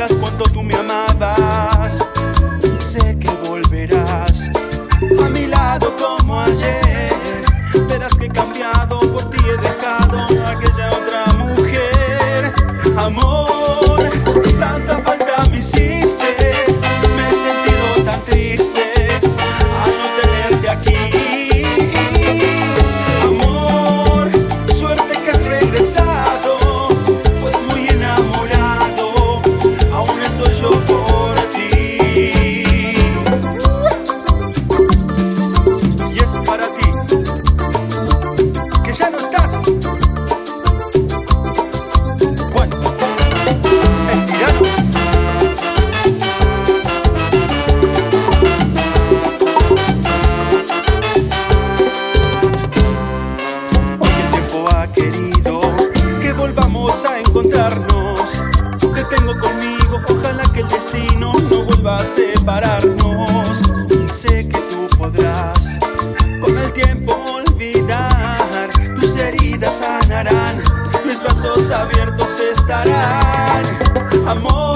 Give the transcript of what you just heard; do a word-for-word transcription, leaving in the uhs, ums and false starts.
sabías cuánto tú me amabas. Sé que volverás a mi lado como ayer. Verás que he cambiado, por ti he dejado a aquella otra mujer. Amor, tanta falta me hiciste, me he sentido tan triste al no tenerte aquí. Amor, suerte que has regresado, pues muy enamorado aún estoy yo por ti. Y es para ti, que ya no estás. Bueno, el tirano. Hoy el tiempo ha querido que volvamos a encontrarnos. Te tengo conmigo, ojalá que el destino no vuelva a separarnos. Sé que tú podrás con el tiempo olvidar, tus heridas sanarán, mis brazos abiertos estarán. Amor,